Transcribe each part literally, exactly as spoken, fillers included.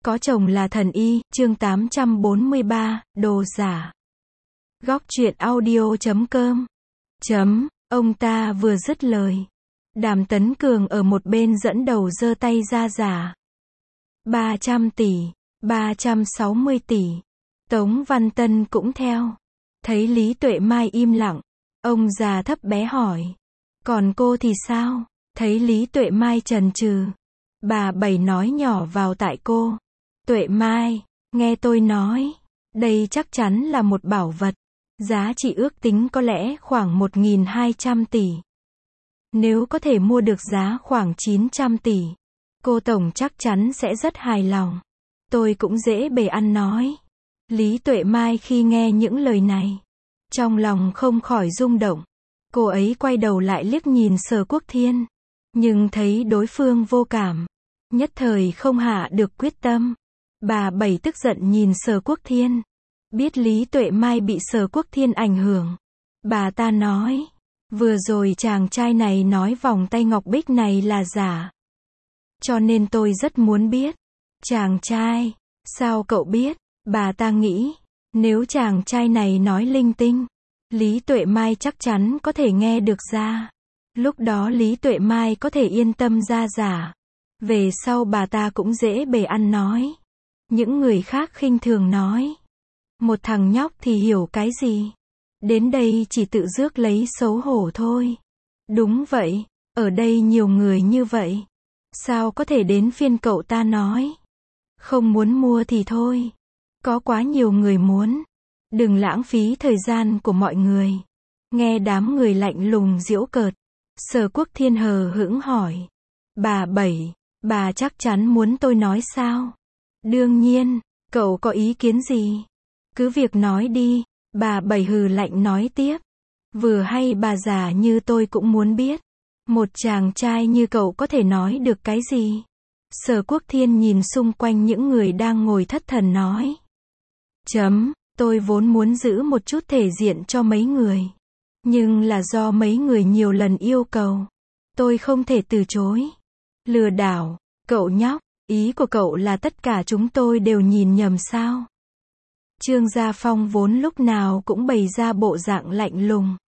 Có chồng là thần y, chương tám trăm bốn mươi ba, đồ giả. Góc truyện audio chấm com. Chấm, ông ta vừa dứt lời. Đàm Tấn Cường ở một bên dẫn đầu giơ tay ra giả. ba trăm tỷ, ba trăm sáu mươi tỷ. Tống Văn Tân cũng theo. Thấy Lý Tuệ Mai im lặng, ông già thấp bé hỏi. Còn cô thì sao? Thấy Lý Tuệ Mai chần chừ, bà Bảy nói nhỏ vào tai cô. Tuệ Mai, nghe tôi nói, đây chắc chắn là một bảo vật. Giá trị ước tính có lẽ khoảng một nghìn hai trăm tỷ. Nếu có thể mua được giá khoảng chín trăm tỷ, cô Tổng chắc chắn sẽ rất hài lòng. Tôi cũng dễ bề ăn nói. Lý Tuệ Mai khi nghe những lời này, trong lòng không khỏi rung động. Cô ấy quay đầu lại liếc nhìn Sở Quốc Thiên, nhưng thấy đối phương vô cảm, nhất thời không hạ được quyết tâm. Bà Bảy tức giận nhìn Sở Quốc Thiên, biết Lý Tuệ Mai bị Sở Quốc Thiên ảnh hưởng. Bà ta nói, vừa rồi chàng trai này nói vòng tay ngọc bích này là giả. Cho nên tôi rất muốn biết. Chàng trai, sao cậu biết? Bà ta nghĩ, nếu chàng trai này nói linh tinh, Lý Tuệ Mai chắc chắn có thể nghe được ra. Lúc đó Lý Tuệ Mai có thể yên tâm ra giả. Về sau bà ta cũng dễ bề ăn nói. Những người khác khinh thường nói, một thằng nhóc thì hiểu cái gì? Đến đây chỉ tự rước lấy xấu hổ thôi. Đúng vậy, ở đây nhiều người như vậy. Sao có thể đến phiên cậu ta nói? Không muốn mua thì thôi. Có quá nhiều người muốn. Đừng lãng phí thời gian của mọi người. Nghe đám người lạnh lùng giễu cợt, Sở Quốc Thiên hờ hững hỏi. Bà Bảy, bà chắc chắn muốn tôi nói sao? Đương nhiên, cậu có ý kiến gì? Cứ việc nói đi, bà Bảy hừ lạnh nói tiếp. Vừa hay bà già như tôi cũng muốn biết. Một chàng trai như cậu có thể nói được cái gì? Sở Quốc Thiên nhìn xung quanh những người đang ngồi thất thần nói. Chấm, tôi vốn muốn giữ một chút thể diện cho mấy người. Nhưng là do mấy người nhiều lần yêu cầu. Tôi không thể từ chối. Lừa đảo, cậu nhóc. Ý của cậu là tất cả chúng tôi đều nhìn nhầm sao? Trương Gia Phong vốn lúc nào cũng bày ra bộ dạng lạnh lùng,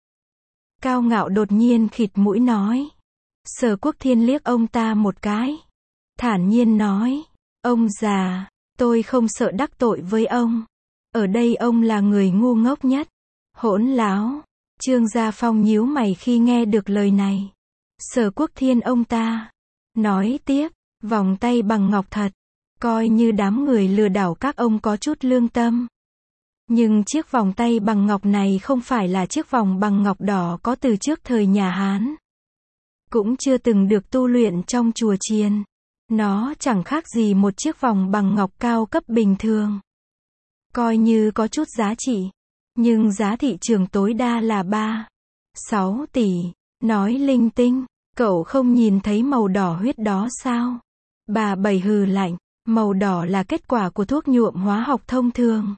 cao ngạo đột nhiên khịt mũi nói. Sở Quốc Thiên liếc ông ta một cái, thản nhiên nói. Ông già, tôi không sợ đắc tội với ông. Ở đây ông là người ngu ngốc nhất. Hỗn láo. Trương Gia Phong nhíu mày khi nghe được lời này. Sở Quốc Thiên ông ta nói tiếp. Vòng tay bằng ngọc thật. Coi như đám người lừa đảo các ông có chút lương tâm. Nhưng chiếc vòng tay bằng ngọc này không phải là chiếc vòng bằng ngọc đỏ có từ trước thời nhà Hán. Cũng chưa từng được tu luyện trong chùa chiền. Nó chẳng khác gì một chiếc vòng bằng ngọc cao cấp bình thường. Coi như có chút giá trị. Nhưng giá thị trường tối đa là ba, sáu tỷ. Nói linh tinh, cậu không nhìn thấy màu đỏ huyết đó sao? Bà Bảy hừ lạnh, màu đỏ là kết quả của thuốc nhuộm hóa học thông thường.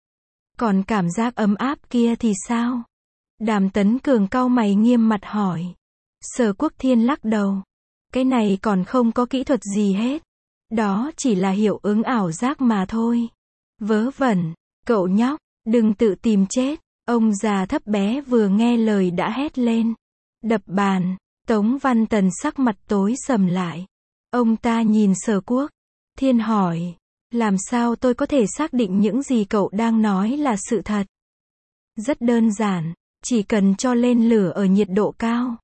Còn cảm giác ấm áp kia thì sao? Đàm Tấn Cường cau mày nghiêm mặt hỏi. Sở Quốc Thiên lắc đầu. Cái này còn không có kỹ thuật gì hết. Đó chỉ là hiệu ứng ảo giác mà thôi. Vớ vẩn, cậu nhóc, đừng tự tìm chết. Ông già thấp bé vừa nghe lời đã hét lên. Đập bàn. Tống Văn Tần sắc mặt tối sầm lại. Ông ta nhìn Sở Quốc Thiên hỏi. Làm sao tôi có thể xác định những gì cậu đang nói là sự thật? Rất đơn giản, chỉ cần cho lên lửa ở nhiệt độ cao.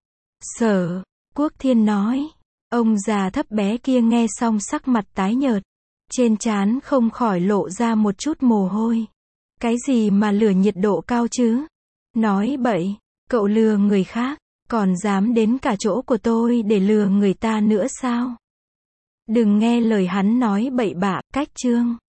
Sở Quốc Thiên nói. Ông già thấp bé kia nghe xong sắc mặt tái nhợt. Trên trán không khỏi lộ ra một chút mồ hôi. Cái gì mà lửa nhiệt độ cao chứ? Nói bậy, cậu lừa người khác, còn dám đến cả chỗ của tôi để lừa người ta nữa sao? Đừng nghe lời hắn nói bậy bạ, cách chương.